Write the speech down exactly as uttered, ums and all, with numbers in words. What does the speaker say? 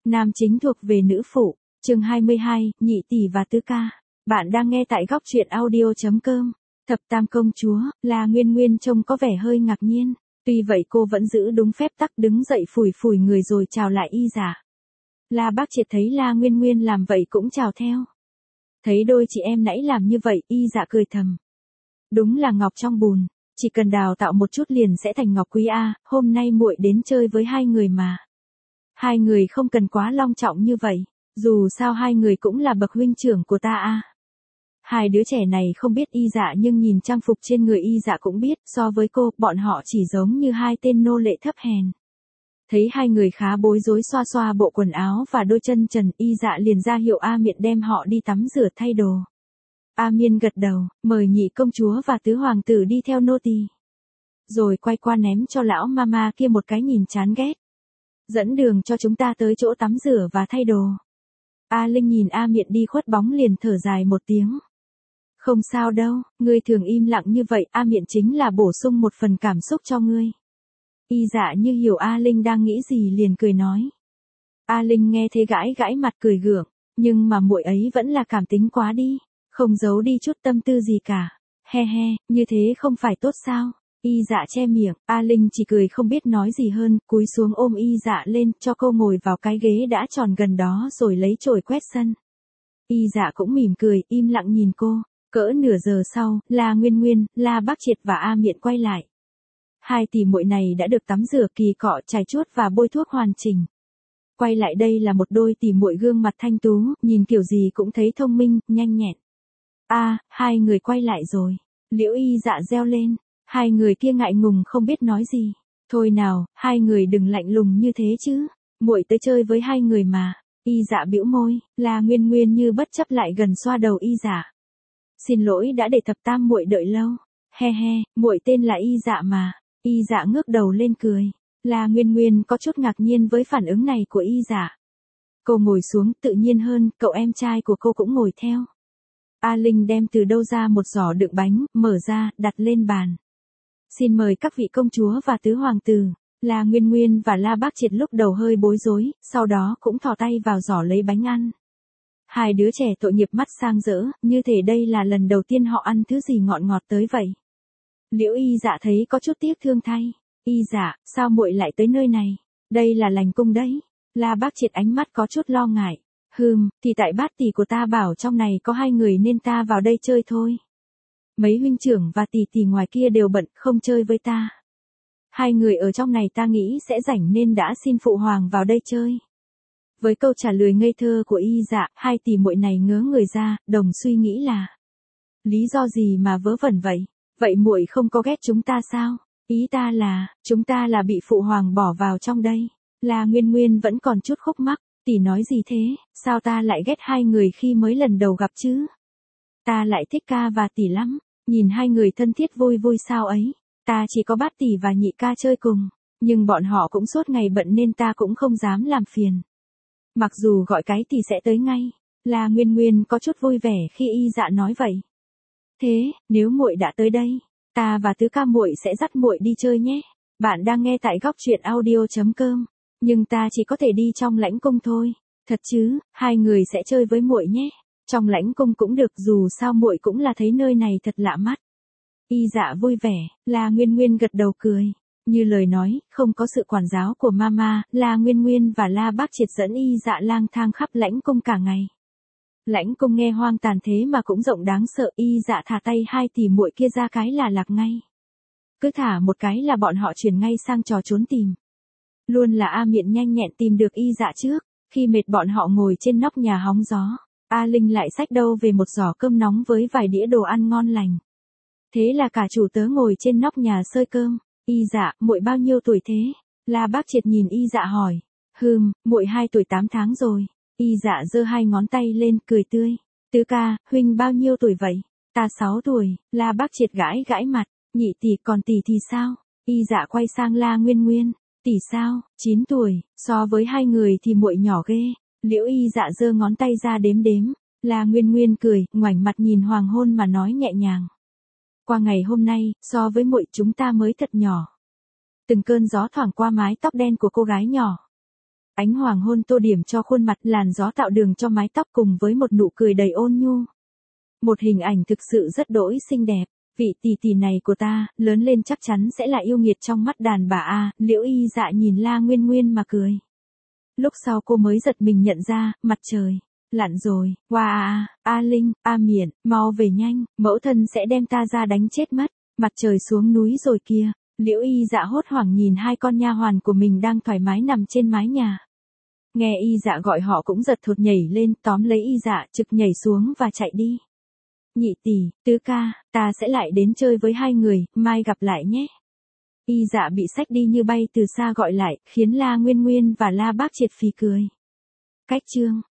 Nam chính thuộc về nữ phụ, chương hai mươi hai, nhị tỷ và tứ ca. Bạn đang nghe tại góc truyện audio.com. Thập tam công chúa, La Nguyên Nguyên trông có vẻ hơi ngạc nhiên, tuy vậy cô vẫn giữ đúng phép tắc đứng dậy phủi phủi người rồi chào lại y dạ. La Bác Triệt thấy La Nguyên Nguyên làm vậy cũng chào theo. Thấy đôi chị em nãy làm như vậy, y dạ cười thầm. Đúng là ngọc trong bùn, chỉ cần đào tạo một chút liền sẽ thành ngọc quý a, hôm nay muội đến chơi với hai người mà. Hai người không cần quá long trọng như vậy, dù sao hai người cũng là bậc huynh trưởng của ta a. Hai đứa trẻ này không biết y dạ nhưng nhìn trang phục trên người y dạ cũng biết, so với cô, bọn họ chỉ giống như hai tên nô lệ thấp hèn. Thấy hai người khá bối rối xoa xoa bộ quần áo và đôi chân trần, y dạ liền ra hiệu A Miện đem họ đi tắm rửa thay đồ. A Miên gật đầu, mời nhị công chúa và tứ hoàng tử đi theo nô tỳ. Rồi quay qua ném cho lão mama kia một cái nhìn chán ghét. Dẫn đường cho chúng ta tới chỗ tắm rửa và thay đồ. A Linh nhìn A Miện đi khuất bóng liền thở dài một tiếng. Không sao đâu, ngươi thường im lặng như vậy, A Miện chính là bổ sung một phần cảm xúc cho ngươi. Y dạ như hiểu A Linh đang nghĩ gì liền cười nói. A Linh nghe thế gãi gãi mặt cười gượng, nhưng mà muội ấy vẫn là cảm tính quá đi, không giấu đi chút tâm tư gì cả. He he, như thế không phải tốt sao? Y dạ che miệng, A Linh chỉ cười không biết nói gì hơn, cúi xuống ôm y dạ lên, cho cô ngồi vào cái ghế đã tròn gần đó rồi lấy chổi quét sân. Y dạ cũng mỉm cười, im lặng nhìn cô. Cỡ nửa giờ sau, La Nguyên Nguyên, La Bác Triệt và A Miện quay lại. Hai tỷ muội này đã được tắm rửa kỳ cọ, chải chuốt và bôi thuốc hoàn chỉnh. Quay lại đây là một đôi tỷ muội gương mặt thanh tú, nhìn kiểu gì cũng thấy thông minh, nhanh nhẹn. A, à, hai người quay lại rồi. Liễu Y dạ reo lên. Hai người kia ngại ngùng không biết nói gì. Thôi nào, hai người đừng lạnh lùng như thế chứ. Muội tới chơi với hai người mà. Y dạ bĩu môi, La Nguyên Nguyên như bất chấp lại gần xoa đầu y dạ. Xin lỗi đã để thập tam muội đợi lâu. He he, muội tên là y dạ mà. Y dạ ngước đầu lên cười. La Nguyên Nguyên có chút ngạc nhiên với phản ứng này của y dạ. Cô ngồi xuống tự nhiên hơn, cậu em trai của cô cũng ngồi theo. A Linh đem từ đâu ra một giỏ đựng bánh, mở ra, đặt lên bàn. Xin mời các vị công chúa và tứ hoàng tử. La Nguyên Nguyên và La Bác Triệt lúc đầu hơi bối rối, sau đó cũng thò tay vào giỏ lấy bánh ăn. Hai đứa trẻ tội nghiệp mắt sang rỡ, như thể đây là lần đầu tiên họ ăn thứ gì ngọt ngọt tới vậy. Liễu Y dạ thấy có chút tiếc thương thay. Y dạ, sao muội lại tới nơi này? Đây là lành cung đấy. La Bác Triệt ánh mắt có chút lo ngại. Hừm, thì tại bát tỷ của ta bảo trong này có hai người nên ta vào đây chơi thôi. Mấy huynh trưởng và tỷ tỷ ngoài kia đều bận, không chơi với ta. Hai người ở trong này ta nghĩ sẽ rảnh nên đã xin phụ hoàng vào đây chơi. Với câu trả lời ngây thơ của y dạ, hai tỷ muội này ngớ người ra, đồng suy nghĩ là. Lý do gì mà vớ vẩn vậy? Vậy muội không có ghét chúng ta sao? Ý ta là, chúng ta là bị phụ hoàng bỏ vào trong đây. La Nguyên Nguyên vẫn còn chút khúc mắc, tỷ nói gì thế, sao ta lại ghét hai người khi mới lần đầu gặp chứ? Ta lại thích ca và tỷ lắm, nhìn hai người thân thiết vui vui sao ấy. Ta chỉ có bát tỷ và nhị ca chơi cùng, nhưng bọn họ cũng suốt ngày bận nên ta cũng không dám làm phiền. Mặc dù gọi cái thì sẽ tới ngay. La Nguyên Nguyên có chút vui vẻ khi y dạ nói vậy. Thế, nếu muội đã tới đây, ta và tứ ca muội sẽ dắt muội đi chơi nhé. Bạn đang nghe tại góc truyện audio.com. Nhưng ta chỉ có thể đi trong lãnh cung thôi. Thật chứ, hai người sẽ chơi với muội nhé. Trong lãnh cung cũng được, dù sao muội cũng là thấy nơi này thật lạ mắt. Y dạ vui vẻ, La Nguyên Nguyên gật đầu cười. Như lời nói, không có sự quản giáo của mama, La Nguyên Nguyên và La Bác Triệt dẫn y dạ lang thang khắp lãnh cung cả ngày. Lãnh cung nghe hoang tàn thế mà cũng rộng đáng sợ, y dạ thả tay hai tỷ muội kia ra cái là lạc ngay. Cứ thả một cái là bọn họ chuyển ngay sang trò trốn tìm. Luôn là A Miện nhanh nhẹn tìm được y dạ trước, khi mệt bọn họ ngồi trên nóc nhà hóng gió. A Linh lại xách đâu về một giỏ cơm nóng với vài đĩa đồ ăn ngon lành. Thế là cả chủ tớ ngồi trên nóc nhà xơi cơm. Y dạ, muội bao nhiêu tuổi thế? La Bác Triệt nhìn y dạ hỏi. Hừm, muội hai tuổi tám tháng rồi. Y dạ giơ hai ngón tay lên, cười tươi. Tứ ca, huynh bao nhiêu tuổi vậy? Ta sáu tuổi. La Bác Triệt gãi gãi mặt. Nhị tỷ, còn tỷ thì sao? Y dạ quay sang La Nguyên Nguyên. Tỷ sao? Chín tuổi. So với hai người thì muội nhỏ ghê. Liễu Y dạ giơ ngón tay ra đếm đếm. La Nguyên Nguyên cười, ngoảnh mặt nhìn hoàng hôn mà nói nhẹ nhàng. Qua ngày hôm nay, so với muội chúng ta mới thật nhỏ. Từng cơn gió thoảng qua mái tóc đen của cô gái nhỏ. Ánh hoàng hôn tô điểm cho khuôn mặt, làn gió tạo đường cho mái tóc cùng với một nụ cười đầy ôn nhu. Một hình ảnh thực sự rất đỗi xinh đẹp. Vị tỷ tỷ này của ta, lớn lên chắc chắn sẽ là yêu nghiệt trong mắt đàn bà a. Liễu Y Dạ nhìn La Nguyên Nguyên mà cười. Lúc sau cô mới giật mình nhận ra, mặt trời lặn rồi. Wow, a, a Linh, a Miện, mau về nhanh, mẫu thân sẽ đem ta ra đánh chết mất. Mặt trời xuống núi rồi kìa. Liễu Y Dạ hốt hoảng nhìn hai con nha hoàn của mình đang thoải mái nằm trên mái nhà. Nghe Y Dạ gọi họ cũng giật thụt nhảy lên, tóm lấy Y Dạ trực nhảy xuống và chạy đi. Nhị tỷ, tứ ca, ta sẽ lại đến chơi với hai người, mai gặp lại nhé. Y Dạ bị xách đi như bay từ xa gọi lại, khiến La Nguyên Nguyên và La Bác Triệt phì cười. Cách chương